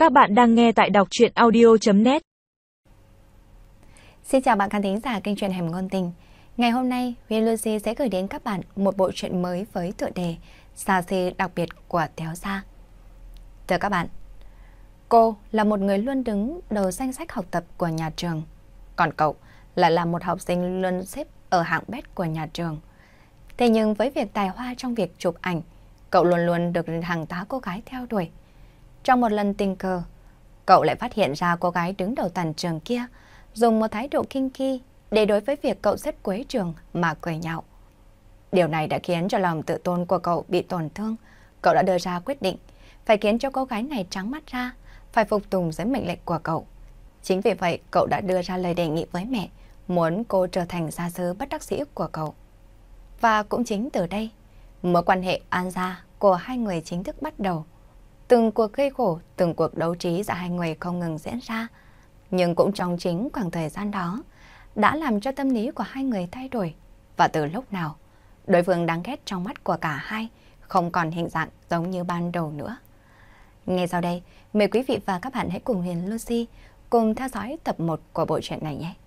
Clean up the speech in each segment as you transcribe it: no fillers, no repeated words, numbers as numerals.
Các bạn đang nghe tại đọc truyện audio.net. Xin chào bạn khán thính giả kênh truyện Hẻm Ngôn Tình. Ngày hôm nay, Huyền Lucy sẽ gửi đến các bạn một bộ truyện mới với tựa đề Xa xỉ đặc biệt của Téo Gia. Thưa các bạn, cô là một người luôn đứng đầu danh sách học tập của nhà trường, còn cậu lại là một học sinh luôn xếp ở hạng bét của nhà trường. Thế nhưng với việc tài hoa trong việc chụp ảnh, cậu luôn luôn được hàng tá cô gái theo đuổi. Trong một lần tình cờ, cậu lại phát hiện ra cô gái đứng đầu toàn trường kia dùng một thái độ kinh khi để đối với việc cậu xếp cuối trường mà cười nhạo. Điều này đã khiến cho lòng tự tôn của cậu bị tổn thương. Cậu đã đưa ra quyết định phải khiến cho cô gái này trắng mắt ra, phải phục tùng dưới mệnh lệnh của cậu. Chính vì vậy, cậu đã đưa ra lời đề nghị với mẹ, muốn cô trở thành gia sư bất đắc dĩ của cậu. Và cũng chính từ đây, mối quan hệ an gia của hai người chính thức bắt đầu. Từng cuộc gây khổ, từng cuộc đấu trí giữa hai người không ngừng diễn ra. Nhưng cũng trong chính khoảng thời gian đó, đã làm cho tâm lý của hai người thay đổi. Và từ lúc nào, đối phương đáng ghét trong mắt của cả hai không còn hình dạng giống như ban đầu nữa. Ngay sau đây, mời quý vị và các bạn hãy cùng Huyền Lucy cùng theo dõi tập 1 của bộ truyện này nhé.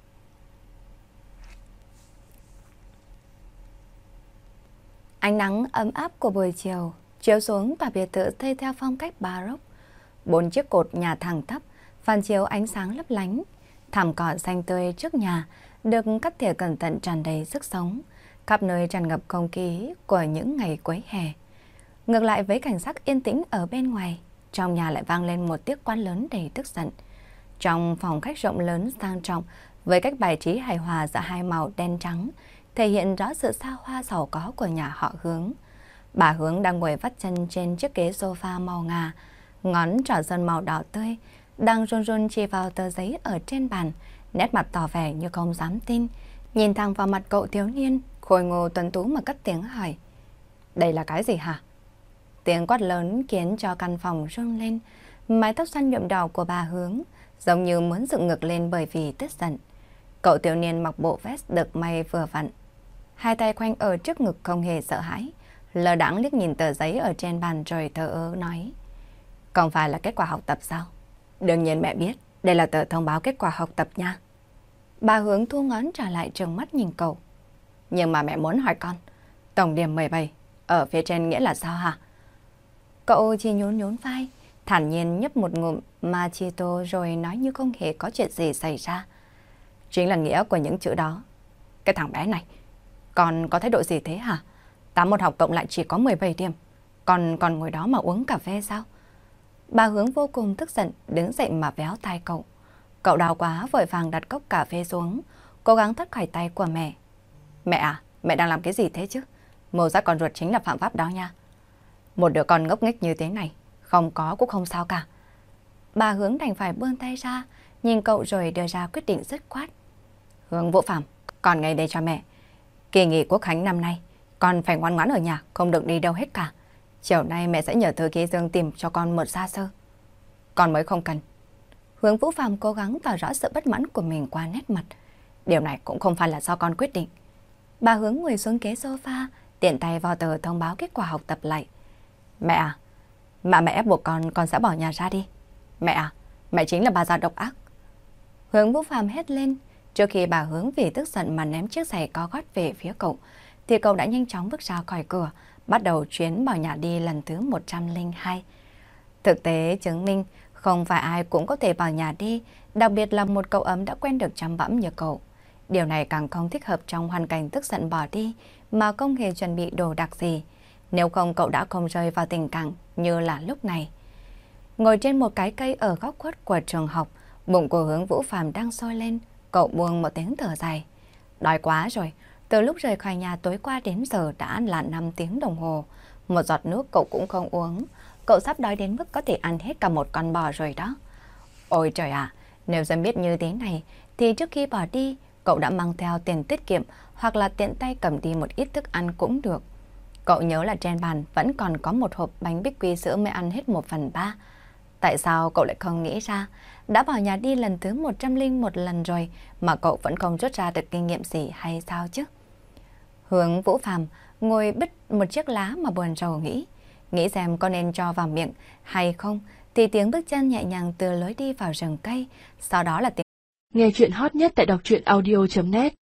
Ánh nắng ấm áp của buổi chiều chiếu xuống tòa biệt thự xây theo phong cách Baroque. 4 chiếc cột nhà thẳng tắp, phản chiếu ánh sáng lấp lánh. Thảm cỏ xanh tươi trước nhà được cắt tỉa cẩn thận tràn đầy sức sống, khắp nơi tràn ngập không khí của những ngày cuối hè. Ngược lại với cảnh sắc yên tĩnh ở bên ngoài, trong nhà lại vang lên một tiếng quát lớn đầy tức giận. Trong phòng khách rộng lớn sang trọng, với cách bài trí hài hòa giữa hai màu đen trắng, thể hiện rõ sự xa hoa giàu có của nhà họ Hướng. Bà Hướng đang ngồi vắt chân trên chiếc ghế sofa màu ngà, ngón trỏ sơn màu đỏ tươi, đang run run chỉ vào tờ giấy ở trên bàn, nét mặt tỏ vẻ như không dám tin, nhìn thẳng vào mặt cậu thiếu niên, khôi ngô tuấn tú mà cất tiếng hỏi. Đây là cái gì hả? Tiếng quát lớn khiến cho căn phòng rung lên, mái tóc xoăn nhuộm đỏ của bà Hướng giống như muốn dựng ngược lên bởi vì tức giận. Cậu thiếu niên mặc bộ vest được may vừa vặn, hai tay khoanh ở trước ngực không hề sợ hãi, lờ đãng liếc nhìn tờ giấy ở trên bàn rồi thờ ơ nói. Không phải là kết quả học tập sao? Đương nhiên mẹ biết, đây là tờ thông báo kết quả học tập nha. Bà Hướng thu ngón trả lại trừng mắt nhìn cậu. Nhưng mà mẹ muốn hỏi con, tổng điểm 17, ở phía trên nghĩa là sao hả? Cậu chỉ nhún nhún vai, thản nhiên nhấp một ngụm mojito rồi nói như không hề có chuyện gì xảy ra. Chính là nghĩa của những chữ đó. Cái thằng bé này, con có thái độ gì thế hả? 8 môn học cộng lại chỉ có 17 điểm. Con còn ngồi đó mà uống cà phê sao? Bà Hướng vô cùng tức giận, đứng dậy mà véo tay cậu. Cậu đau quá vội vàng đặt cốc cà phê xuống, cố gắng thoát khỏi tay của mẹ. Mẹ à, mẹ đang làm cái gì thế chứ? Mổ ra con ruột chính là phạm pháp đó nha. Một đứa con ngốc nghếch như thế này, không có cũng không sao cả. Bà Hướng đành phải buông tay ra, nhìn cậu rồi đưa ra quyết định dứt khoát. Hướng Vũ Phạm, con ngay đây cho mẹ. Kỳ nghỉ Quốc khánh năm nay, con phải ngoan ngoãn ở nhà, không được đi đâu hết cả. Chiều nay mẹ sẽ nhờ thư ký Dương tìm cho con một gia sư. Con mới không cần. Hướng Vũ Phạm cố gắng tỏ rõ sự bất mãn của mình qua nét mặt. Điều này cũng không phải là do con quyết định. Bà Hướng ngồi xuống ghế sofa, tiện tay vào tờ thông báo kết quả học tập lại. Mẹ à, mẹ ép buộc con sẽ bỏ nhà ra đi. Mẹ à, mẹ chính là bà già độc ác. Hướng Vũ Phạm hét lên. Trước khi bà Hướng vì tức giận mà ném chiếc giày có gót về phía cậu, thì cậu đã nhanh chóng bước ra khỏi cửa, bắt đầu chuyến bỏ nhà đi lần thứ 102. Thực tế chứng minh không phải ai cũng có thể bỏ nhà đi, đặc biệt là một cậu ấm đã quen được chăm bẵm như cậu. Điều này càng không thích hợp trong hoàn cảnh tức giận bỏ đi mà không hề chuẩn bị đồ đạc gì. Nếu không cậu đã không rơi vào tình cảnh như là lúc này. Ngồi trên một cái cây ở góc khuất của trường học, bụng của Hướng Vũ Phạm đang sôi lên, cậu buông một tiếng thở dài. Đói quá rồi, từ lúc rời khỏi nhà tối qua đến giờ đã là 5 tiếng đồng hồ. Một giọt nước cậu cũng không uống. Cậu sắp đói đến mức có thể ăn hết cả một con bò rồi đó. Ôi trời ạ, nếu dân biết như thế này thì trước khi bỏ đi, cậu đã mang theo tiền tiết kiệm hoặc là tiện tay cầm đi một ít thức ăn cũng được. Cậu nhớ là trên bàn vẫn còn có một hộp bánh bích quy sữa mới ăn hết 1/3. Tại sao cậu lại không nghĩ ra, đã bỏ nhà đi lần thứ 101 lần rồi mà cậu vẫn không rút ra được kinh nghiệm gì hay sao chứ? Hướng Vũ Phạm ngồi bứt một chiếc lá mà buồn rầu nghĩ xem có nên cho vào miệng hay không thì tiếng bước chân nhẹ nhàng từ lối đi vào rừng cây, sau đó là tiếng. Nghe chuyện hot nhất tại đọc truyện audio.net